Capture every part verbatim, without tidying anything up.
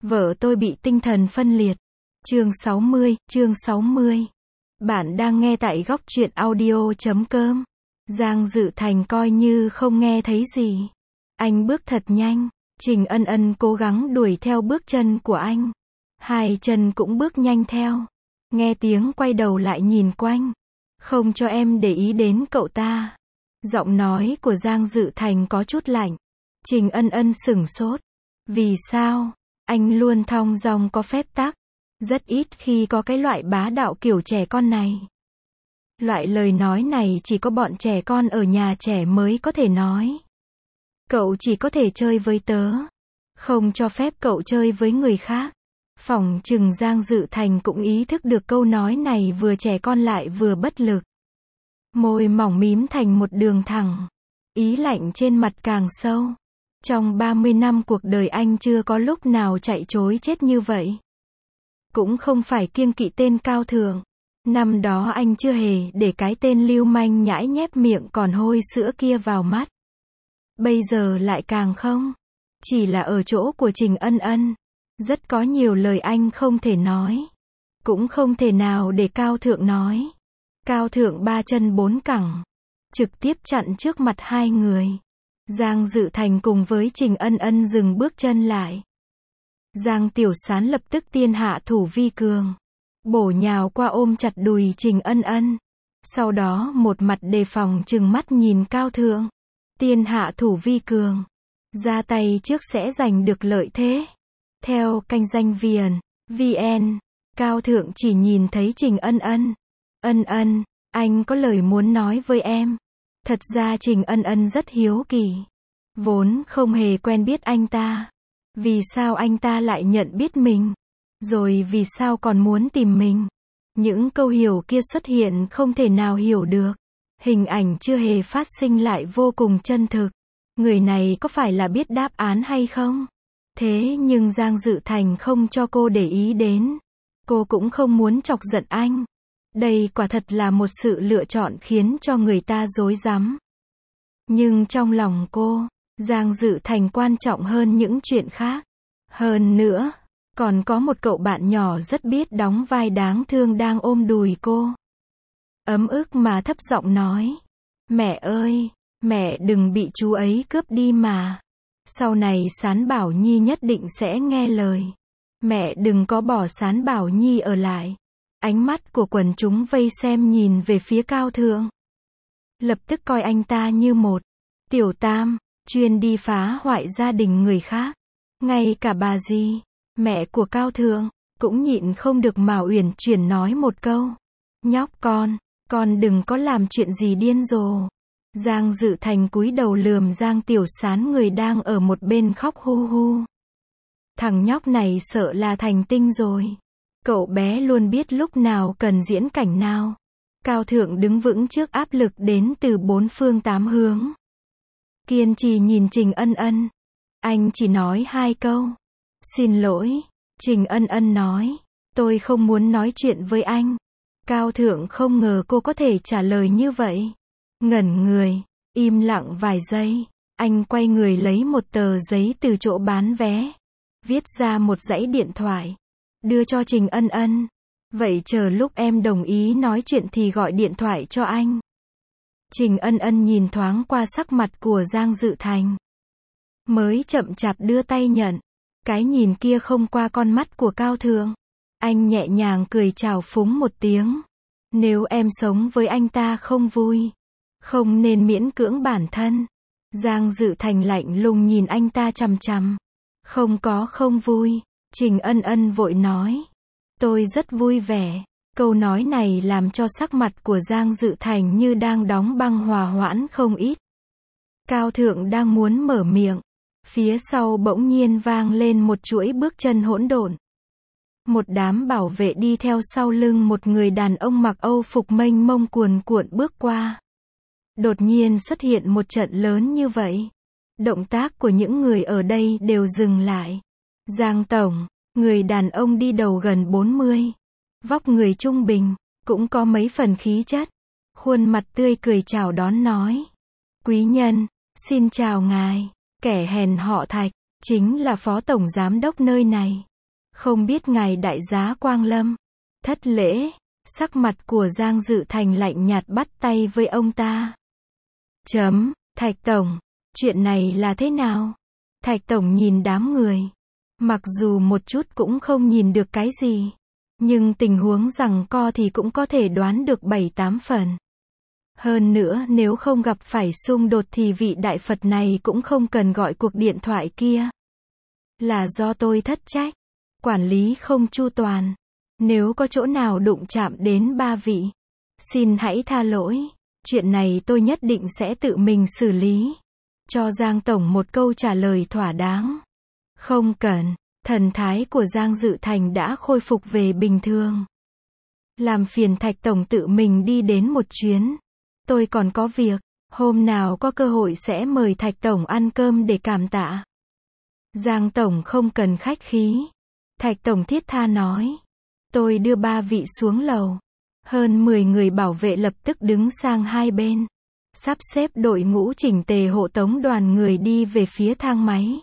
Vợ tôi bị tinh thần phân liệt. Chương sáu mươi, chương sáu mươi. Bạn đang nghe tại góc truyện audio chấm com. Giang Dự Thành coi như không nghe thấy gì. Anh bước thật nhanh. Trình Ân Ân cố gắng đuổi theo bước chân của anh. Hai chân cũng bước nhanh theo. Nghe tiếng quay đầu lại nhìn quanh. Không cho em để ý đến cậu ta. Giọng nói của Giang Dự Thành có chút lạnh. Trình Ân Ân sửng sốt. Vì sao? Anh luôn thong dong có phép tắc. Rất ít khi có cái loại bá đạo kiểu trẻ con này. Loại lời nói này chỉ có bọn trẻ con ở nhà trẻ mới có thể nói. Cậu chỉ có thể chơi với tớ. Không cho phép cậu chơi với người khác. Phỏng chừng Giang Dự Thành cũng ý thức được câu nói này vừa trẻ con lại vừa bất lực. Môi mỏng mím thành một đường thẳng. Ý lạnh trên mặt càng sâu. Trong ba mươi năm cuộc đời anh chưa có lúc nào chạy trối chết như vậy. Cũng không phải kiêng kỵ tên Cao Thượng. Năm đó anh chưa hề để cái tên lưu manh nhãi nhép miệng còn hôi sữa kia vào mắt. Bây giờ lại càng không. Chỉ là ở chỗ của Trình Ân Ân. Rất có nhiều lời anh không thể nói. Cũng không thể nào để Cao Thượng nói. Cao Thượng ba chân bốn cẳng. Trực tiếp chặn trước mặt hai người. Giang Dự Thành cùng với Trình Ân Ân dừng bước chân lại. Giang Tiểu Sán lập tức tiên hạ thủ vi cường. Bổ nhào qua ôm chặt đùi Trình Ân Ân. Sau đó một mặt đề phòng trừng mắt nhìn Cao Thượng. Tiên hạ thủ vi cường. Ra tay trước sẽ giành được lợi thế. Theo kênh danh Viền, vê en, Cao Thượng chỉ nhìn thấy Trình Ân Ân. Ân Ân, anh có lời muốn nói với em. Thật ra Trình Ân Ân rất hiếu kỳ. Vốn không hề quen biết anh ta. Vì sao anh ta lại nhận biết mình? Rồi vì sao còn muốn tìm mình? Những câu hiểu kia xuất hiện không thể nào hiểu được. Hình ảnh chưa hề phát sinh lại vô cùng chân thực. Người này có phải là biết đáp án hay không? Thế nhưng Giang Dự Thành không cho cô để ý đến. Cô cũng không muốn chọc giận anh. Đây quả thật là một sự lựa chọn khiến cho người ta rối rắm. Nhưng trong lòng cô, Giang Dự Thành quan trọng hơn những chuyện khác. Hơn nữa, còn có một cậu bạn nhỏ rất biết đóng vai đáng thương đang ôm đùi cô. Ấm ức mà thấp giọng nói. Mẹ ơi, mẹ đừng bị chú ấy cướp đi mà. Sau này Sán Bảo Nhi nhất định sẽ nghe lời. Mẹ đừng có bỏ Sán Bảo Nhi ở lại. Ánh mắt của quần chúng vây xem nhìn về phía Cao Thượng. Lập tức coi anh ta như một tiểu tam, chuyên đi phá hoại gia đình người khác. Ngay cả bà dì, mẹ của Cao Thượng, cũng nhịn không được mà uyển chuyển nói một câu. Nhóc con, con đừng có làm chuyện gì điên rồ. Giang Dự Thành cúi đầu lườm Giang Tiểu Sán người đang ở một bên khóc hu hu. Thằng nhóc này sợ là thành tinh rồi. Cậu bé luôn biết lúc nào cần diễn cảnh nào. Cao Thượng đứng vững trước áp lực đến từ bốn phương tám hướng. Kiên trì nhìn Trình Ân Ân. Anh chỉ nói hai câu. Xin lỗi. Trình Ân Ân nói. Tôi không muốn nói chuyện với anh. Cao Thượng không ngờ cô có thể trả lời như vậy. Ngẩn người. Im lặng vài giây. Anh quay người lấy một tờ giấy từ chỗ bán vé. Viết ra một dãy điện thoại. Đưa cho Trình Ân Ân. Vậy chờ lúc em đồng ý nói chuyện thì gọi điện thoại cho anh. Trình Ân Ân nhìn thoáng qua sắc mặt của Giang Dự Thành. Mới chậm chạp đưa tay nhận. Cái nhìn kia không qua con mắt của Cao Thượng. Anh nhẹ nhàng cười chào phúng một tiếng. Nếu em sống với anh ta không vui, không nên miễn cưỡng bản thân. Giang Dự Thành lạnh lùng nhìn anh ta chằm chằm. Không có không vui. Trình Ân Ân vội nói. Tôi rất vui vẻ. Câu nói này làm cho sắc mặt của Giang Dự Thành như đang đóng băng hòa hoãn không ít. Cao Thượng đang muốn mở miệng. Phía sau bỗng nhiên vang lên một chuỗi bước chân hỗn độn. Một đám bảo vệ đi theo sau lưng một người đàn ông mặc Âu phục mênh mông cuồn cuộn bước qua. Đột nhiên xuất hiện một trận lớn như vậy. Động tác của những người ở đây đều dừng lại. Giang Tổng, người đàn ông đi đầu gần bốn mươi. Vóc người trung bình, cũng có mấy phần khí chất. Khuôn mặt tươi cười chào đón nói. Quý nhân, xin chào ngài. Kẻ hèn họ Thạch, chính là phó tổng giám đốc nơi này. Không biết ngài đại giá quang lâm. Thất lễ. Sắc mặt của Giang Dự Thành lạnh nhạt bắt tay với ông ta. Chấm, Thạch Tổng, chuyện này là thế nào? Thạch Tổng nhìn đám người. Mặc dù một chút cũng không nhìn được cái gì. Nhưng tình huống giằng co thì cũng có thể đoán được bảy tám phần. Hơn nữa nếu không gặp phải xung đột thì vị đại Phật này cũng không cần gọi cuộc điện thoại kia. Là do tôi thất trách. Quản lý không chu toàn. Nếu có chỗ nào đụng chạm đến ba vị, xin hãy tha lỗi. Chuyện này tôi nhất định sẽ tự mình xử lý. Cho Giang Tổng một câu trả lời thỏa đáng. Không cần. Thần thái của Giang Dự Thành đã khôi phục về bình thường. Làm phiền Thạch Tổng tự mình đi đến một chuyến. Tôi còn có việc. Hôm nào có cơ hội sẽ mời Thạch Tổng ăn cơm để cảm tạ. Giang Tổng không cần khách khí. Thạch Tổng thiết tha nói. Tôi đưa ba vị xuống lầu. Hơn mười người bảo vệ lập tức đứng sang hai bên. Sắp xếp đội ngũ chỉnh tề hộ tống đoàn người đi về phía thang máy.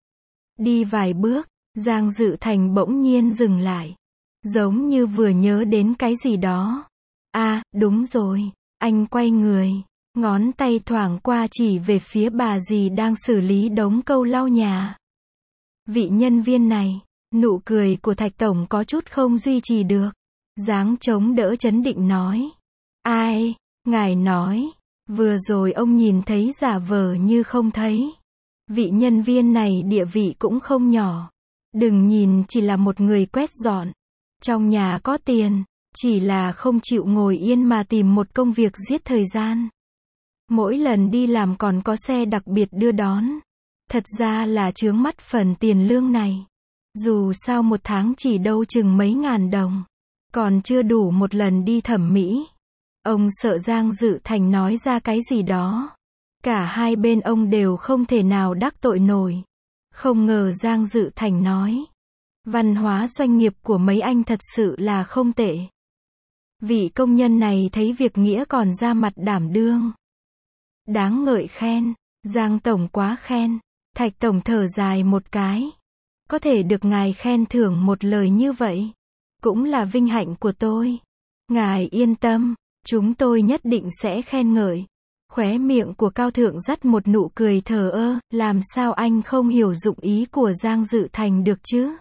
Đi vài bước, Giang Dự Thành bỗng nhiên dừng lại. Giống như vừa nhớ đến cái gì đó. À, đúng rồi. Anh quay người. Ngón tay thoảng qua chỉ về phía bà dì đang xử lý đống câu lau nhà. Vị nhân viên này. Nụ cười của Thạch Tổng có chút không duy trì được. Dáng chống đỡ chấn định nói. Ai? Ngài nói. Vừa rồi ông nhìn thấy giả vờ như không thấy. Vị nhân viên này địa vị cũng không nhỏ. Đừng nhìn chỉ là một người quét dọn. Trong nhà có tiền. Chỉ là không chịu ngồi yên mà tìm một công việc giết thời gian. Mỗi lần đi làm còn có xe đặc biệt đưa đón. Thật ra là chướng mắt phần tiền lương này. Dù sao một tháng chỉ đâu chừng mấy ngàn đồng. Còn chưa đủ một lần đi thẩm mỹ. Ông sợ Giang Dự Thành nói ra cái gì đó. Cả hai bên ông đều không thể nào đắc tội nổi. Không ngờ Giang Dự Thành nói. Văn hóa doanh nghiệp của mấy anh thật sự là không tệ. Vị công nhân này thấy việc nghĩa còn ra mặt đảm đương. Đáng ngợi khen. Giang Tổng quá khen. Thạch Tổng thở dài một cái. Có thể được ngài khen thưởng một lời như vậy. Cũng là vinh hạnh của tôi. Ngài yên tâm. Chúng tôi nhất định sẽ khen ngợi. Khóe miệng của Cao Thượng dắt một nụ cười thờ ơ. Làm sao anh không hiểu dụng ý của Giang Dự Thành được chứ?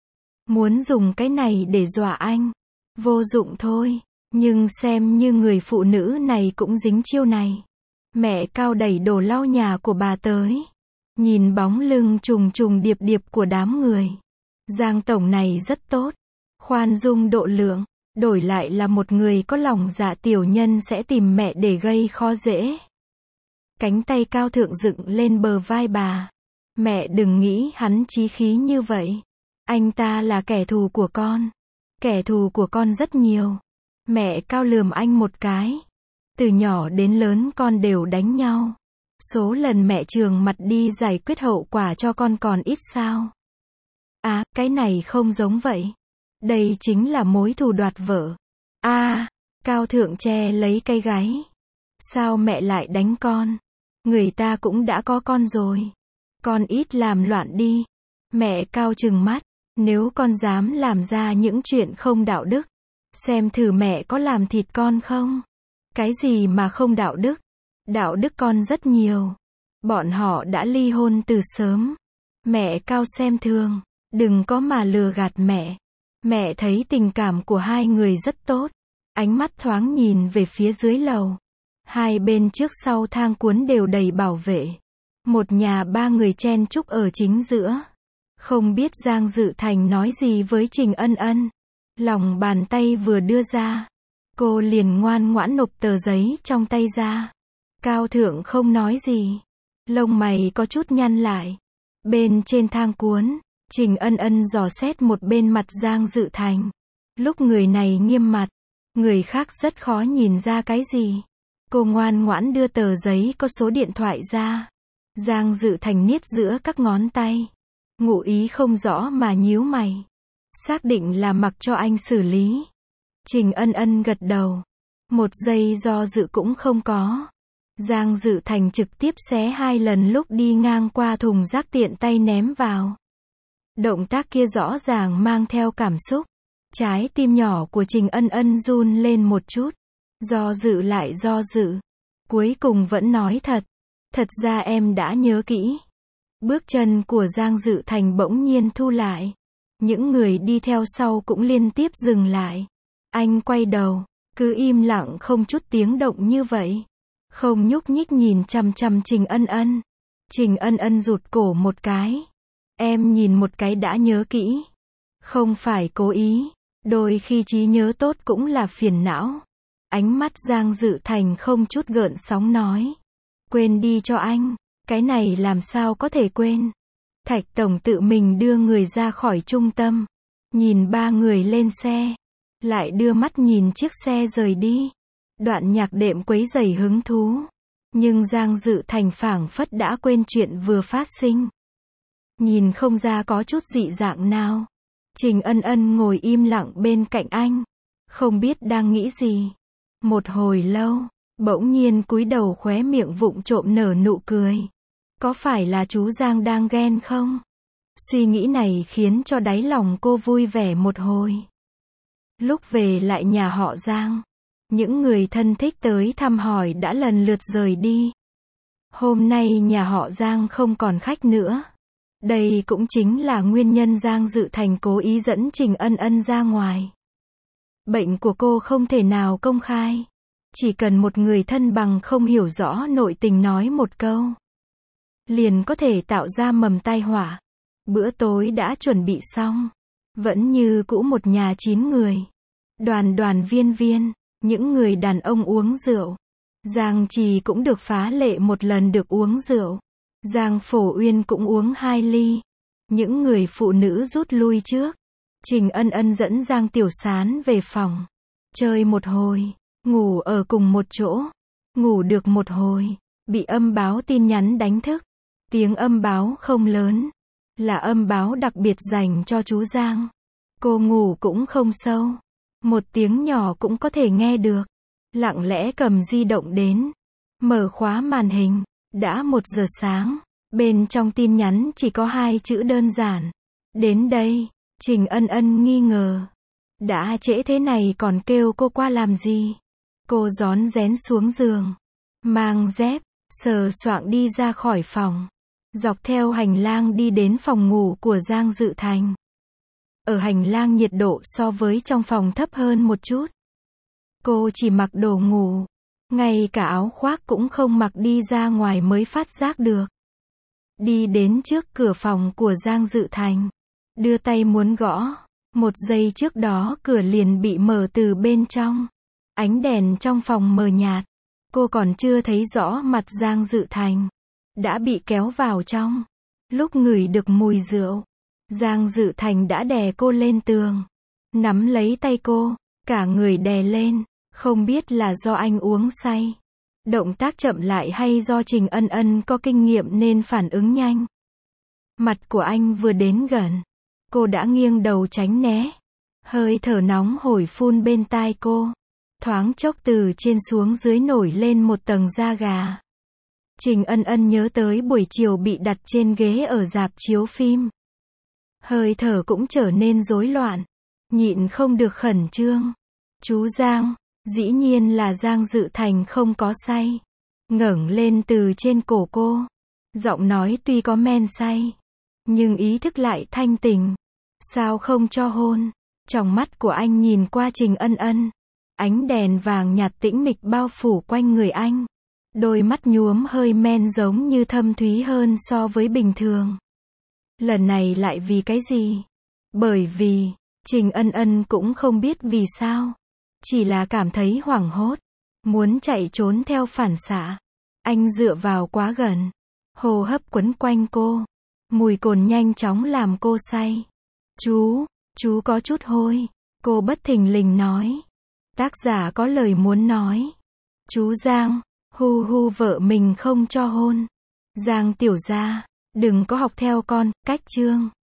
Muốn dùng cái này để dọa anh. Vô dụng thôi. Nhưng xem như người phụ nữ này cũng dính chiêu này. Mẹ Cao đẩy đồ lau nhà của bà tới. Nhìn bóng lưng trùng trùng điệp điệp của đám người. Giang Tổng này rất tốt. Khoan dung độ lượng. Đổi lại là một người có lòng dạ tiểu nhân sẽ tìm mẹ để gây khó dễ. Cánh tay Cao Thượng dựng lên bờ vai bà. Mẹ đừng nghĩ hắn chí khí như vậy. Anh ta là kẻ thù của con. Kẻ thù của con rất nhiều. Mẹ Cao lườm anh một cái. Từ nhỏ đến lớn con đều đánh nhau. Số lần mẹ trường mặt đi giải quyết hậu quả cho con còn ít sao? À, cái này không giống vậy. Đây chính là mối thù đoạt vợ. À, Cao Thượng che lấy cái gáy. Sao mẹ lại đánh con? Người ta cũng đã có con rồi. Con ít làm loạn đi. Mẹ Cao trừng mắt. Nếu con dám làm ra những chuyện không đạo đức. Xem thử mẹ có làm thịt con không? Cái gì mà không đạo đức? Đạo đức con rất nhiều. Bọn họ đã ly hôn từ sớm. Mẹ Cao xem thường. Đừng có mà lừa gạt mẹ. Mẹ thấy tình cảm của hai người rất tốt. Ánh mắt thoáng nhìn về phía dưới lầu. Hai bên trước sau thang cuốn đều đầy bảo vệ. Một nhà ba người chen chúc ở chính giữa. Không biết Giang Dự Thành nói gì với Trình Ân Ân. Lòng bàn tay vừa đưa ra. Cô liền ngoan ngoãn nộp tờ giấy trong tay ra. Cao Thượng không nói gì. Lông mày có chút nhăn lại. Bên trên thang cuốn, Trình Ân Ân dò xét một bên mặt Giang Dự Thành. Lúc người này nghiêm mặt, người khác rất khó nhìn ra cái gì. Cô ngoan ngoãn đưa tờ giấy có số điện thoại ra. Giang Dự Thành niết giữa các ngón tay. Ngụ ý không rõ mà nhíu mày. Xác định là mặc cho anh xử lý. Trình Ân Ân gật đầu. Một giây do dự cũng không có. Giang Dự Thành trực tiếp xé hai lần lúc đi ngang qua thùng rác tiện tay ném vào. Động tác kia rõ ràng mang theo cảm xúc. Trái tim nhỏ của Trình Ân Ân run lên một chút. Do dự lại do dự. Cuối cùng vẫn nói thật. Thật ra em đã nhớ kỹ. Bước chân của Giang Dự Thành bỗng nhiên thu lại. Những người đi theo sau cũng liên tiếp dừng lại. Anh quay đầu, cứ im lặng không chút tiếng động như vậy. Không nhúc nhích nhìn chằm chằm Trình Ân Ân. Trình Ân Ân rụt cổ một cái. Em nhìn một cái đã nhớ kỹ. Không phải cố ý. Đôi khi trí nhớ tốt cũng là phiền não. Ánh mắt Giang Dự Thành không chút gợn sóng nói. Quên đi cho anh. Cái này làm sao có thể quên. Thạch Tổng tự mình đưa người ra khỏi trung tâm. Nhìn ba người lên xe. Lại đưa mắt nhìn chiếc xe rời đi. Đoạn nhạc đệm quấy rầy hứng thú. Nhưng Giang Dự Thành phảng phất đã quên chuyện vừa phát sinh. Nhìn không ra có chút dị dạng nào. Trình Ân Ân ngồi im lặng bên cạnh anh. Không biết đang nghĩ gì. Một hồi lâu, bỗng nhiên cúi đầu khóe miệng vụng trộm nở nụ cười. Có phải là chú Giang đang ghen không? Suy nghĩ này khiến cho đáy lòng cô vui vẻ một hồi. Lúc về lại nhà họ Giang, những người thân thích tới thăm hỏi đã lần lượt rời đi. Hôm nay nhà họ Giang không còn khách nữa. Đây cũng chính là nguyên nhân Giang Dự Thành cố ý dẫn Trình Ân Ân ra ngoài. Bệnh của cô không thể nào công khai. Chỉ cần một người thân bằng không hiểu rõ nội tình nói một câu, liền có thể tạo ra mầm tai họa. Bữa tối đã chuẩn bị xong. Vẫn như cũ một nhà chín người. Đoàn đoàn viên viên, những người đàn ông uống rượu. Giang Trì cũng được phá lệ một lần được uống rượu. Giang Phổ Uyên cũng uống hai ly. Những người phụ nữ rút lui trước. Trình Ân Ân dẫn Giang Tiểu Sán về phòng. Chơi một hồi. Ngủ ở cùng một chỗ. Ngủ được một hồi. Bị âm báo tin nhắn đánh thức. Tiếng âm báo không lớn. Là âm báo đặc biệt dành cho chú Giang. Cô ngủ cũng không sâu. Một tiếng nhỏ cũng có thể nghe được. Lặng lẽ cầm di động đến. Mở khóa màn hình. Đã một giờ sáng. Bên trong tin nhắn chỉ có hai chữ đơn giản. Đến đây. Trình Ân Ân nghi ngờ. Đã trễ thế này còn kêu cô qua làm gì? Cô rón rén xuống giường. Mang dép. Sờ soạng đi ra khỏi phòng. Dọc theo hành lang đi đến phòng ngủ của Giang Dự Thành. Ở hành lang nhiệt độ so với trong phòng thấp hơn một chút. Cô chỉ mặc đồ ngủ. Ngay cả áo khoác cũng không mặc đi ra ngoài mới phát giác được. Đi đến trước cửa phòng của Giang Dự Thành. Đưa tay muốn gõ. Một giây trước đó cửa liền bị mở từ bên trong. Ánh đèn trong phòng mờ nhạt. Cô còn chưa thấy rõ mặt Giang Dự Thành. Đã bị kéo vào trong. Lúc ngửi được mùi rượu. Giang Dự Thành đã đè cô lên tường. Nắm lấy tay cô. Cả người đè lên. Không biết là do anh uống say. Động tác chậm lại hay do Trình Ân Ân có kinh nghiệm nên phản ứng nhanh. Mặt của anh vừa đến gần. Cô đã nghiêng đầu tránh né. Hơi thở nóng hổi phun bên tai cô. Thoáng chốc từ trên xuống dưới nổi lên một tầng da gà. Trình Ân Ân nhớ tới buổi chiều bị đặt trên ghế ở rạp chiếu phim. Hơi thở cũng trở nên rối loạn. Nhịn không được khẩn trương. Chú Giang, dĩ nhiên là Giang Dự Thành không có say. Ngẩng lên từ trên cổ cô. Giọng nói tuy có men say. Nhưng ý thức lại thanh tỉnh. Sao không cho hôn? Trong mắt của anh nhìn qua Trình Ân Ân. Ánh đèn vàng nhạt tĩnh mịch bao phủ quanh người anh. Đôi mắt nhuốm hơi men giống như thâm thúy hơn so với bình thường. Lần này lại vì cái gì? Bởi vì, Trình Ân Ân cũng không biết vì sao. Chỉ là cảm thấy hoảng hốt. Muốn chạy trốn theo phản xạ. Anh dựa vào quá gần. Hô hấp quấn quanh cô. Mùi cồn nhanh chóng làm cô say. Chú, chú có chút hôi. Cô bất thình lình nói. Tác giả có lời muốn nói. Chú Giang, hu hu vợ mình không cho hôn. Giang tiểu gia, đừng có học theo con, cách chương.